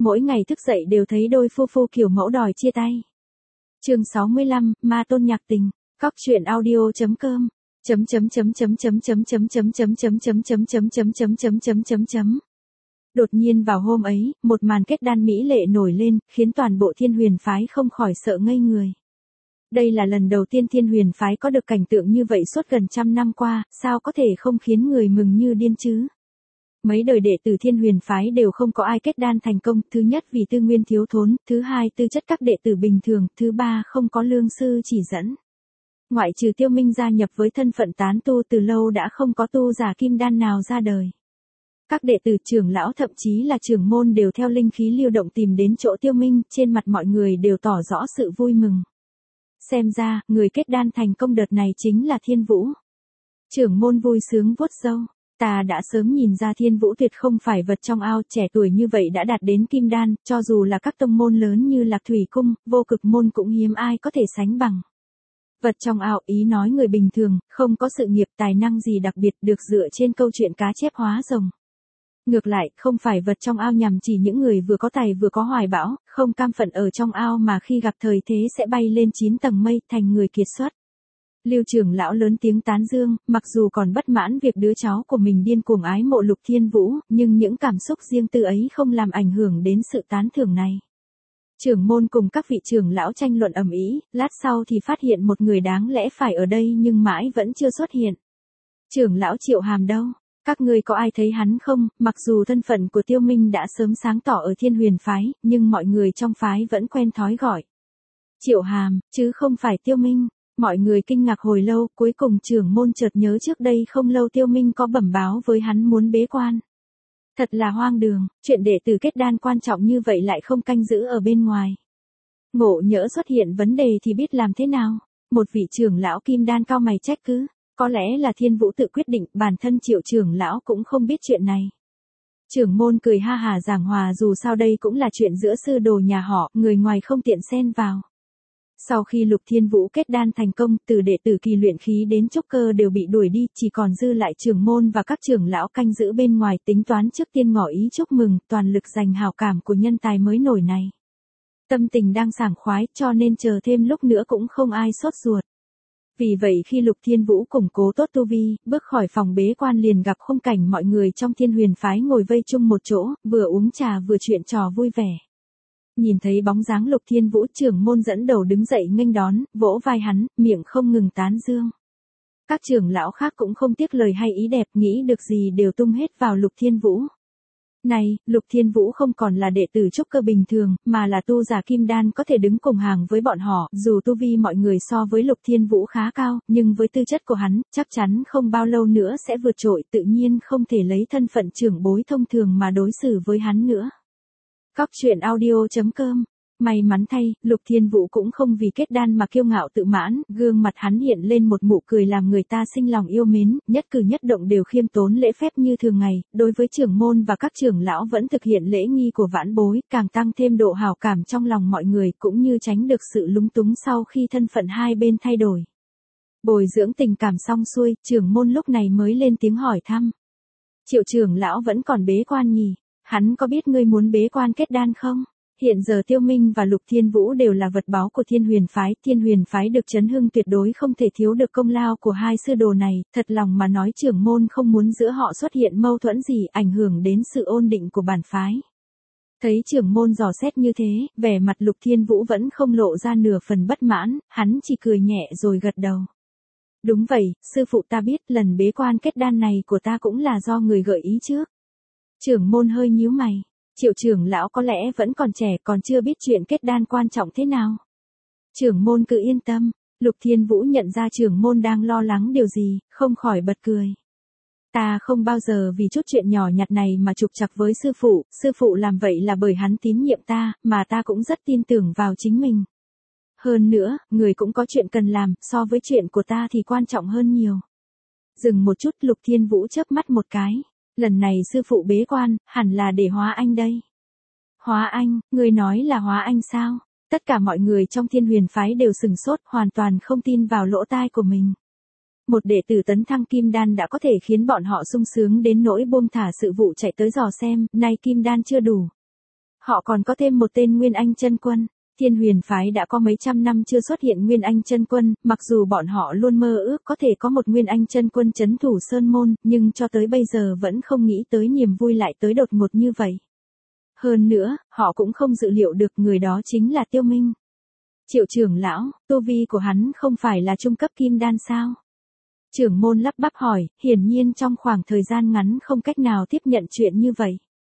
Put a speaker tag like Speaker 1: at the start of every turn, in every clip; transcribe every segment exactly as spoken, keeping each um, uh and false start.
Speaker 1: mỗi ngày thức dậy đều thấy đôi phu phu kiểu mẫu đòi chia tay. Chương sáu mươi lăm, Ma Tôn nhạc tình. Cóc truyện audio chấm com chấm chấm chấm chấm chấm chấm chấm chấm chấm chấm chấm chấm chấm chấm chấm chấm chấm chấm chấm. Đột nhiên vào hôm ấy, một màn kết đan mỹ lệ nổi lên, khiến toàn bộ Thiên Huyền phái không khỏi sợ ngây người. Đây là lần đầu tiên Thiên Huyền phái có được cảnh tượng như vậy suốt gần trăm năm qua, sao có thể không khiến người mừng như điên chứ? Mấy đời đệ tử Thiên Huyền phái đều không có ai kết đan thành công, thứ nhất vì tư nguyên thiếu thốn, thứ hai tư chất các đệ tử bình thường, thứ ba không có lương sư chỉ dẫn. Ngoại trừ Tiêu Minh gia nhập với thân phận tán tu từ lâu đã không có tu giả kim đan nào ra đời. Các đệ tử trưởng lão thậm chí là trưởng môn đều theo linh khí lưu động tìm đến chỗ Tiêu Minh, trên mặt mọi người đều tỏ rõ sự vui mừng. Xem ra, người kết đan thành công đợt này chính là Thiên Vũ. Trưởng môn vui sướng vuốt râu. Ta đã sớm nhìn ra Thiên Vũ tuyệt không phải vật trong ao, trẻ tuổi như vậy đã đạt đến kim đan, cho dù là các tông môn lớn như Lạc Thủy Cung, Vô Cực Môn cũng hiếm ai có thể sánh bằng. Vật trong ao ý nói người bình thường, không có sự nghiệp tài năng gì đặc biệt được dựa trên câu chuyện cá chép hóa rồng. Ngược lại, không phải vật trong ao nhằm chỉ những người vừa có tài vừa có hoài bão, không cam phận ở trong ao mà khi gặp thời thế sẽ bay lên chín tầng mây thành người kiệt xuất. Lưu trưởng lão lớn tiếng tán dương, mặc dù còn bất mãn việc đứa cháu của mình điên cuồng ái mộ Lục Thiên Vũ, nhưng những cảm xúc riêng tư ấy không làm ảnh hưởng đến sự tán thưởng này. Trưởng môn cùng các vị trưởng lão tranh luận ầm ĩ, lát sau thì phát hiện một người đáng lẽ phải ở đây nhưng mãi vẫn chưa xuất hiện. Trưởng lão Triệu Hàm đâu? Các ngươi có ai thấy hắn không? Mặc dù thân phận của Tiêu Minh đã sớm sáng tỏ ở Thiên Huyền phái, nhưng mọi người trong phái vẫn quen thói gọi Triệu Hàm, chứ không phải Tiêu Minh. Mọi người kinh ngạc hồi lâu, cuối cùng trưởng môn chợt nhớ trước đây không lâu Tiêu Minh có bẩm báo với hắn muốn bế quan. Thật là hoang đường, chuyện đệ tử kết đan quan trọng như vậy lại không canh giữ ở bên ngoài. Ngộ nhỡ xuất hiện vấn đề thì biết làm thế nào? Một vị trưởng lão kim đan cao mày trách cứ, có lẽ là Thiên Vũ tự quyết định, bản thân Triệu trưởng lão cũng không biết chuyện này. Trưởng môn cười ha hà giảng hòa, dù sao đây cũng là chuyện giữa sư đồ nhà họ, người ngoài không tiện xen vào. Sau khi Lục Thiên Vũ kết đan thành công, từ đệ tử kỳ luyện khí đến trúc cơ đều bị đuổi đi, chỉ còn dư lại trưởng môn và các trưởng lão canh giữ bên ngoài, tính toán trước tiên ngỏ ý chúc mừng, toàn lực giành hào cảm của nhân tài mới nổi này. Tâm tình đang sảng khoái, cho nên chờ thêm lúc nữa cũng không ai sốt ruột. Vì vậy khi Lục Thiên Vũ củng cố tốt tu vi, bước khỏi phòng bế quan liền gặp khung cảnh mọi người trong Thiên Huyền phái ngồi vây chung một chỗ, vừa uống trà vừa chuyện trò vui vẻ. Nhìn thấy bóng dáng Lục Thiên Vũ, trưởng môn dẫn đầu đứng dậy nghênh đón, vỗ vai hắn, miệng không ngừng tán dương. Các trưởng lão khác cũng không tiếc lời hay ý đẹp, nghĩ được gì đều tung hết vào Lục Thiên Vũ. Này, Lục Thiên Vũ không còn là đệ tử trúc cơ bình thường, mà là tu giả kim đan có thể đứng cùng hàng với bọn họ, dù tu vi mọi người so với Lục Thiên Vũ khá cao, nhưng với tư chất của hắn, chắc chắn không bao lâu nữa sẽ vượt trội, tự nhiên không thể lấy thân phận trưởng bối thông thường mà đối xử với hắn nữa. Cóc truyện audio chấm com. May mắn thay, Lục Thiên Vũ cũng không vì kết đan mà kiêu ngạo tự mãn, gương mặt hắn hiện lên một nụ cười làm người ta sinh lòng yêu mến, nhất cử nhất động đều khiêm tốn lễ phép như thường ngày, đối với trưởng môn và các trưởng lão vẫn thực hiện lễ nghi của vãn bối, càng tăng thêm độ hảo cảm trong lòng mọi người, cũng như tránh được sự lúng túng sau khi thân phận hai bên thay đổi. Bồi dưỡng tình cảm xong xuôi, trưởng môn lúc này mới lên tiếng hỏi thăm. Triệu trưởng lão vẫn còn bế quan nhỉ? Hắn có biết ngươi muốn bế quan kết đan không? Hiện giờ Tiêu Minh và Lục Thiên Vũ đều là vật báu của Thiên Huyền phái, Thiên Huyền phái được chấn hưng tuyệt đối không thể thiếu được công lao của hai sư đồ này, thật lòng mà nói trưởng môn không muốn giữa họ xuất hiện mâu thuẫn gì ảnh hưởng đến sự ổn định của bản phái. Thấy trưởng môn dò xét như thế, vẻ mặt Lục Thiên Vũ vẫn không lộ ra nửa phần bất mãn, hắn chỉ cười nhẹ rồi gật đầu. Đúng vậy, sư phụ ta biết, lần bế quan kết đan này của ta cũng là do người gợi ý trước. Trưởng môn hơi nhíu mày. Triệu trưởng lão có lẽ vẫn còn trẻ, còn chưa biết chuyện kết đan quan trọng thế nào. Trưởng môn cứ yên tâm. Lục Thiên Vũ nhận ra trưởng môn đang lo lắng điều gì, không khỏi bật cười. Ta không bao giờ vì chút chuyện nhỏ nhặt này mà trục trặc với sư phụ, sư phụ làm vậy là bởi hắn tín nhiệm ta, mà ta cũng rất tin tưởng vào chính mình. Hơn nữa, người cũng có chuyện cần làm, so với chuyện của ta thì quan trọng hơn nhiều. Dừng một chút, Lục Thiên Vũ chớp mắt một cái. Lần này sư phụ bế quan, hẳn là để hóa anh đây. Hóa anh, người nói là hóa anh sao? Tất cả mọi người trong Thiên Huyền phái đều sừng sốt, hoàn toàn không tin vào lỗ tai của mình. Một đệ tử tấn thăng kim đan đã có thể khiến bọn họ sung sướng đến nỗi buông thả sự vụ chạy tới dò xem, nay kim đan chưa đủ. Họ còn có thêm một tên Nguyên Anh chân quân. Thiên Huyền phái đã có mấy trăm năm chưa xuất hiện Nguyên Anh chân quân, mặc dù bọn họ luôn mơ ước có thể có một Nguyên Anh chân quân trấn thủ sơn môn, nhưng cho tới bây giờ vẫn không nghĩ tới niềm vui lại tới đột ngột như vậy. Hơn nữa, họ cũng không dự liệu được người đó chính là Tiêu Minh. Triệu trưởng lão, tu vi của hắn không phải là trung cấp kim đan sao? Trưởng môn lắp bắp hỏi, hiển nhiên trong khoảng thời gian ngắn không cách nào tiếp nhận chuyện như vậy.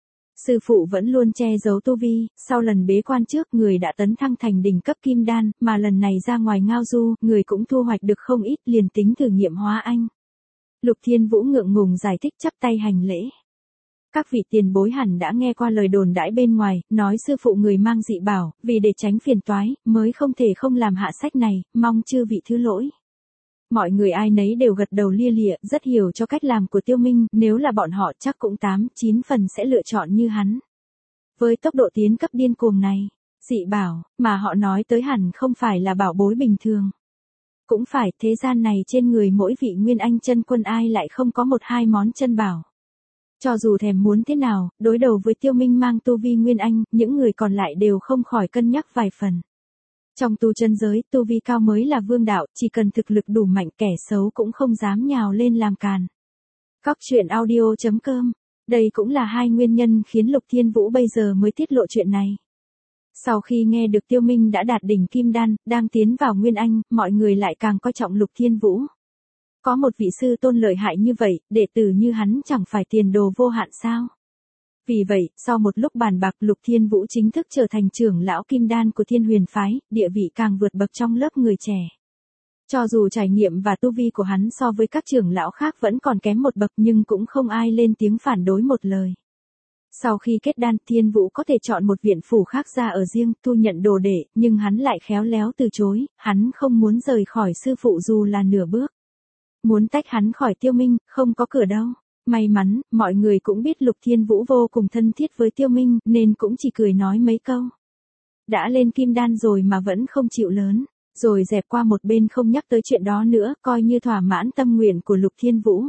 Speaker 1: Sư phụ vẫn luôn che giấu tu vi, sau lần bế quan trước người đã tấn thăng thành đỉnh cấp kim đan, mà lần này ra ngoài ngao du, người cũng thu hoạch được không ít, liền tính thử nghiệm hóa anh. Lục Thiên Vũ ngượng ngùng giải thích chắp tay hành lễ. Các vị tiền bối hẳn đã nghe qua lời đồn đãi bên ngoài, nói sư phụ người mang dị bảo, vì để tránh phiền toái, mới không thể không làm hạ sách này, mong chư vị thứ lỗi. Mọi người ai nấy đều gật đầu lia lịa, rất hiểu cho cách làm của Tiêu Minh, nếu là bọn họ chắc cũng tám, chín phần sẽ lựa chọn như hắn. Với tốc độ tiến cấp điên cuồng này, dị bảo, mà họ nói tới hẳn không phải là bảo bối bình thường. Cũng phải, thế gian này trên người mỗi vị Nguyên Anh chân quân ai lại không có một hai món chân bảo. Cho dù thèm muốn thế nào, đối đầu với Tiêu Minh mang tu vi Nguyên Anh, những người còn lại đều không khỏi cân nhắc vài phần. Trong tu chân giới, tu vi cao mới là vương đạo, chỉ cần thực lực đủ mạnh kẻ xấu cũng không dám nhào lên làm càn. Cóc truyện audio chấm com. Đây cũng là hai nguyên nhân khiến Lục Thiên Vũ bây giờ mới tiết lộ chuyện này. Sau khi nghe được Tiêu Minh đã đạt đỉnh kim đan, đang tiến vào Nguyên Anh, mọi người lại càng coi trọng Lục Thiên Vũ. Có một vị sư tôn lợi hại như vậy, đệ tử như hắn chẳng phải tiền đồ vô hạn sao? Vì vậy, sau một lúc bàn bạc, Lục Thiên Vũ chính thức trở thành trưởng lão kim đan của Thiên Huyền phái, địa vị càng vượt bậc trong lớp người trẻ. Cho dù trải nghiệm và tu vi của hắn so với các trưởng lão khác vẫn còn kém một bậc nhưng cũng không ai lên tiếng phản đối một lời. Sau khi kết đan, Thiên Vũ có thể chọn một viện phủ khác ra ở riêng, thu nhận đồ đệ, nhưng hắn lại khéo léo từ chối, hắn không muốn rời khỏi sư phụ dù là nửa bước. Muốn tách hắn khỏi Tiêu Minh, không có cửa đâu. May mắn, mọi người cũng biết Lục Thiên Vũ vô cùng thân thiết với Tiêu Minh, nên cũng chỉ cười nói mấy câu. Đã lên kim đan rồi mà vẫn không chịu lớn, rồi dẹp qua một bên không nhắc tới chuyện đó nữa, coi như thỏa mãn tâm nguyện của Lục Thiên Vũ.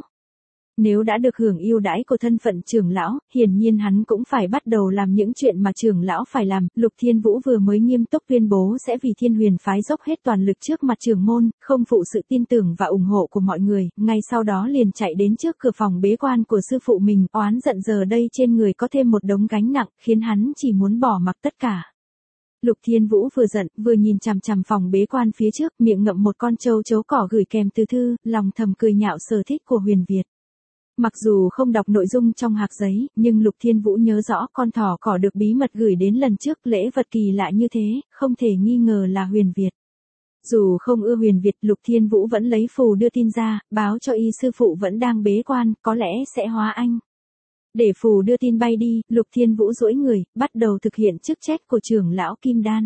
Speaker 1: Nếu đã được hưởng ưu đãi của thân phận trưởng lão, hiển nhiên hắn cũng phải bắt đầu làm những chuyện mà trưởng lão phải làm. Lục Thiên Vũ vừa mới nghiêm túc tuyên bố sẽ vì Thiên Huyền phái dốc hết toàn lực trước mặt trưởng môn, không phụ sự tin tưởng và ủng hộ của mọi người, ngay sau đó liền chạy đến trước cửa phòng bế quan của sư phụ mình, oán giận giờ đây trên người có thêm một đống gánh nặng, khiến hắn chỉ muốn bỏ mặc tất cả. Lục Thiên Vũ vừa giận, vừa nhìn chằm chằm phòng bế quan phía trước, miệng ngậm một con trâu chấu cỏ gửi kèm từ thư, lòng thầm cười nhạo sở thích của Huyền Việt. Mặc dù không đọc nội dung trong hạc giấy, nhưng Lục Thiên Vũ nhớ rõ con thỏ cỏ được bí mật gửi đến lần trước, lễ vật kỳ lạ như thế, không thể nghi ngờ là Huyền Việt. Dù không ưa Huyền Việt, Lục Thiên Vũ vẫn lấy phù đưa tin ra, báo cho y sư phụ vẫn đang bế quan, có lẽ sẽ hóa anh. Để phù đưa tin bay đi, Lục Thiên Vũ duỗi người, bắt đầu thực hiện chức trách của trưởng lão Kim Đan.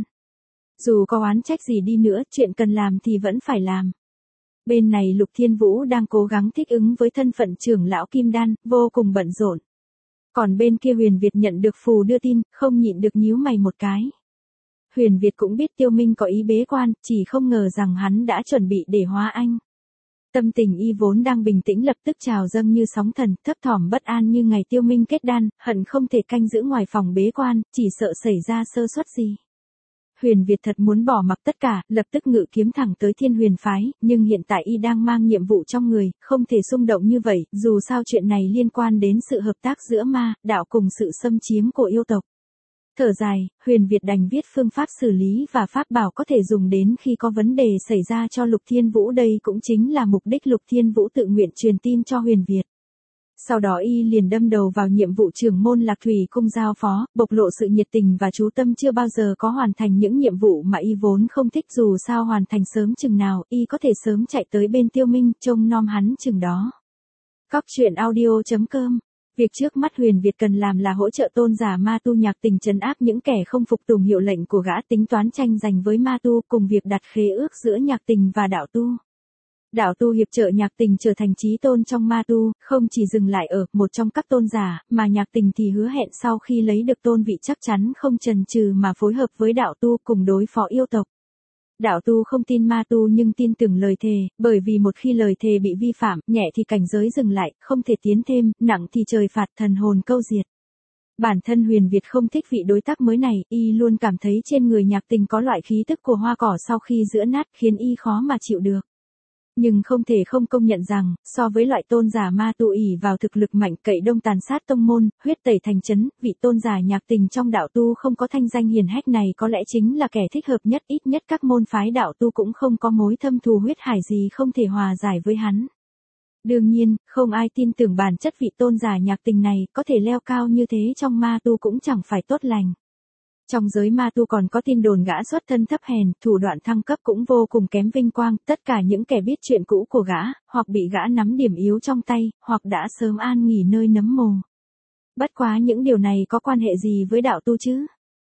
Speaker 1: Dù có oán trách gì đi nữa, chuyện cần làm thì vẫn phải làm. Bên này Lục Thiên Vũ đang cố gắng thích ứng với thân phận trưởng lão Kim Đan, vô cùng bận rộn. Còn bên kia Huyền Việt nhận được phù đưa tin, không nhịn được nhíu mày một cái. Huyền Việt cũng biết Tiêu Minh có ý bế quan, chỉ không ngờ rằng hắn đã chuẩn bị để hóa anh. Tâm tình y vốn đang bình tĩnh lập tức trào dâng như sóng thần, thấp thỏm bất an như ngày Tiêu Minh kết đan, hận không thể canh giữ ngoài phòng bế quan, chỉ sợ xảy ra sơ suất gì. Huyền Việt thật muốn bỏ mặc tất cả, lập tức ngự kiếm thẳng tới Thiên Huyền phái, nhưng hiện tại y đang mang nhiệm vụ trong người, không thể xung động như vậy, dù sao chuyện này liên quan đến sự hợp tác giữa ma, đạo cùng sự xâm chiếm của yêu tộc. Thở dài, Huyền Việt đành viết phương pháp xử lý và pháp bảo có thể dùng đến khi có vấn đề xảy ra cho Lục Thiên Vũ, đây cũng chính là mục đích Lục Thiên Vũ tự nguyện truyền tin cho Huyền Việt. Sau đó y liền đâm đầu vào nhiệm vụ trưởng môn Lạc Thủy cung giao phó, bộc lộ sự nhiệt tình và chú tâm chưa bao giờ có hoàn thành những nhiệm vụ mà y vốn không thích, dù sao hoàn thành sớm chừng nào, y có thể sớm chạy tới bên Tiêu Minh, trông nom hắn chừng đó. Cóc truyện audio chấm com. Việc trước mắt Huyền Việt cần làm là hỗ trợ tôn giả ma tu Nhạc Tình trấn áp những kẻ không phục tùng hiệu lệnh của gã, tính toán tranh giành với ma tu, cùng việc đặt khế ước giữa Nhạc Tình và đạo tu. Đạo tu hiệp trợ Nhạc Tình trở thành chí tôn trong ma tu, không chỉ dừng lại ở một trong các tôn giả, mà Nhạc Tình thì hứa hẹn sau khi lấy được tôn vị chắc chắn không chần chừ mà phối hợp với đạo tu cùng đối phó yêu tộc. Đạo tu không tin ma tu nhưng tin tưởng lời thề, bởi vì một khi lời thề bị vi phạm, nhẹ thì cảnh giới dừng lại, không thể tiến thêm, nặng thì trời phạt, thần hồn câu diệt. Bản thân Huyền Việt không thích vị đối tác mới này, y luôn cảm thấy trên người Nhạc Tình có loại khí tức của hoa cỏ sau khi giữa nát, khiến y khó mà chịu được. Nhưng không thể không công nhận rằng, so với loại tôn giả ma tu ỷ vào thực lực mạnh cậy đông tàn sát tông môn, huyết tẩy thành trấn, vị tôn giả Nhạc Tình trong đạo tu không có thanh danh hiển hách này có lẽ chính là kẻ thích hợp nhất, ít nhất các môn phái đạo tu cũng không có mối thâm thù huyết hải gì không thể hòa giải với hắn. Đương nhiên, không ai tin tưởng bản chất vị tôn giả Nhạc Tình này có thể leo cao như thế trong ma tu cũng chẳng phải tốt lành. Trong giới ma tu còn có tin đồn gã xuất thân thấp hèn, thủ đoạn thăng cấp cũng vô cùng kém vinh quang, tất cả những kẻ biết chuyện cũ của gã, hoặc bị gã nắm điểm yếu trong tay, hoặc đã sớm an nghỉ nơi nấm mồ. Bất quá những điều này có quan hệ gì với đạo tu chứ?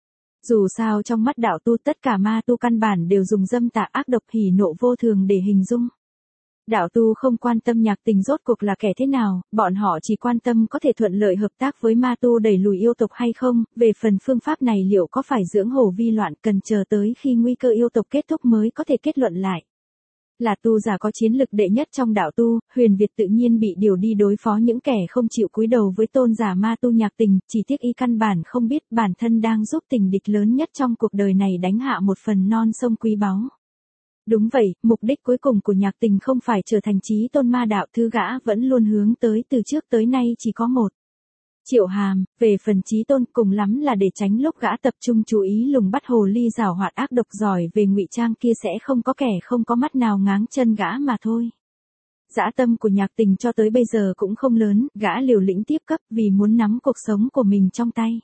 Speaker 1: Dù sao trong mắt đạo tu tất cả ma tu căn bản đều dùng dâm tà ác độc hỉ nộ vô thường để hình dung. Đạo tu không quan tâm Nhạc Tình rốt cuộc là kẻ thế nào, bọn họ chỉ quan tâm có thể thuận lợi hợp tác với ma tu đẩy lùi yêu tộc hay không, về phần phương pháp này liệu có phải dưỡng hổ vi loạn cần chờ tới khi nguy cơ yêu tộc kết thúc mới có thể kết luận lại. Là tu giả có chiến lực đệ nhất trong đạo tu, Huyền Việt tự nhiên bị điều đi đối phó những kẻ không chịu cúi đầu với tôn giả ma tu Nhạc Tình, chỉ tiếc y căn bản không biết bản thân đang giúp tình địch lớn nhất trong cuộc đời này đánh hạ một phần non sông quý báu. Đúng vậy, mục đích cuối cùng của Nhạc Tình không phải trở thành chí tôn ma đạo, thứ gã vẫn luôn hướng tới từ trước tới nay chỉ có một. Triệu Hàm, về phần chí tôn cùng lắm là để tránh lúc gã tập trung chú ý lùng bắt hồ ly giảo hoạt ác độc giỏi về ngụy trang kia sẽ không có kẻ không có mắt nào ngáng chân gã mà thôi. Dã tâm của Nhạc Tình cho tới bây giờ cũng không lớn, gã liều lĩnh tiếp cấp vì muốn nắm cuộc sống của mình trong tay.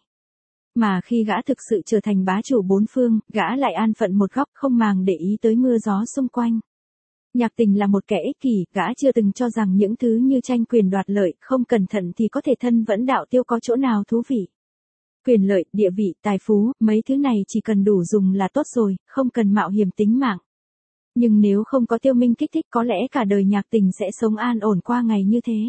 Speaker 1: Mà khi gã thực sự trở thành bá chủ bốn phương, gã lại an phận một góc không màng để ý tới mưa gió xung quanh. Nhạc Tình là một kẻ ích kỷ, gã chưa từng cho rằng những thứ như tranh quyền đoạt lợi, không cẩn thận thì có thể thân vẫn đạo tiêu có chỗ nào thú vị. Quyền lợi, địa vị, tài phú, mấy thứ này chỉ cần đủ dùng là tốt rồi, không cần mạo hiểm tính mạng. Nhưng nếu không có Tiêu Minh kích thích có lẽ cả đời Nhạc Tình sẽ sống an ổn qua ngày như thế.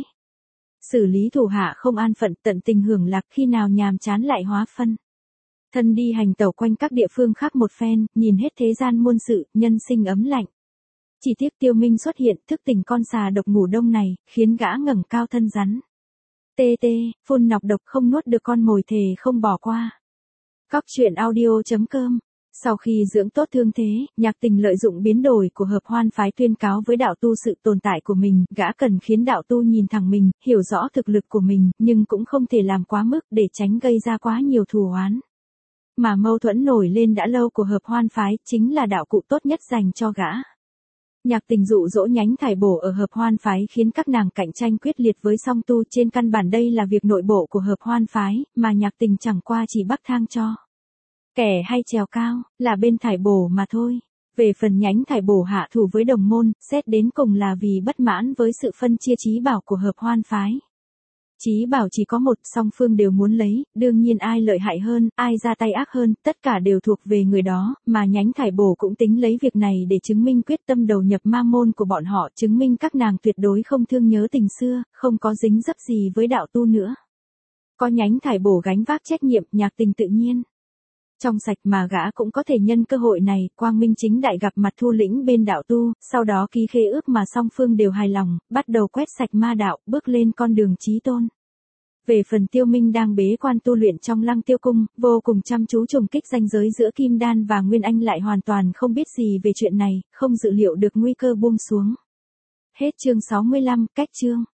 Speaker 1: Xử lý thủ hạ không an phận, tận tình hưởng lạc, khi nào nhàm chán lại hóa phân. Thân đi hành tẩu quanh các địa phương khác một phen, nhìn hết thế gian muôn sự, nhân sinh ấm lạnh. Chỉ tiếc Tiêu Minh xuất hiện, thức tỉnh con xà độc ngủ đông này, khiến gã ngẩng cao thân rắn. Tê tê, phun nọc độc không nuốt được con mồi thề không bỏ qua. Cóc truyện audio chấm com. Sau khi dưỡng tốt thương thế, Nhạc Tình lợi dụng biến đổi của hợp hoan phái tuyên cáo với đạo tu sự tồn tại của mình, gã cần khiến đạo tu nhìn thẳng mình, hiểu rõ thực lực của mình, nhưng cũng không thể làm quá mức để tránh gây ra quá nhiều thù oán. Mà mâu thuẫn nổi lên đã lâu của hợp hoan phái, chính là đạo cụ tốt nhất dành cho gã. Nhạc Tình dụ dỗ nhánh thải bổ ở hợp hoan phái khiến các nàng cạnh tranh quyết liệt với song tu, trên căn bản đây là việc nội bộ của hợp hoan phái, mà Nhạc Tình chẳng qua chỉ bắc thang cho. Kẻ hay trèo cao, là bên thải bổ mà thôi. Về phần nhánh thải bổ hạ thủ với đồng môn, xét đến cùng là vì bất mãn với sự phân chia trí bảo của hợp hoan phái. Trí bảo chỉ có một, song phương đều muốn lấy, đương nhiên ai lợi hại hơn, ai ra tay ác hơn, tất cả đều thuộc về người đó, mà nhánh thải bổ cũng tính lấy việc này để chứng minh quyết tâm đầu nhập ma môn của bọn họ, chứng minh các nàng tuyệt đối không thương nhớ tình xưa, không có dính dấp gì với đạo tu nữa. Có nhánh thải bổ gánh vác trách nhiệm, Nhạc Tình tự nhiên trong sạch mà gã cũng có thể nhân cơ hội này, quang minh chính đại gặp mặt thu lĩnh bên đạo tu, sau đó ký khế ước mà song phương đều hài lòng, bắt đầu quét sạch ma đạo, bước lên con đường chí tôn. Về phần Tiêu Minh đang bế quan tu luyện trong Lăng Tiêu Cung, vô cùng chăm chú trùng kích ranh giới giữa Kim Đan và Nguyên Anh lại hoàn toàn không biết gì về chuyện này, không dự liệu được nguy cơ buông xuống. Hết chương sáu mươi lăm, cách chương.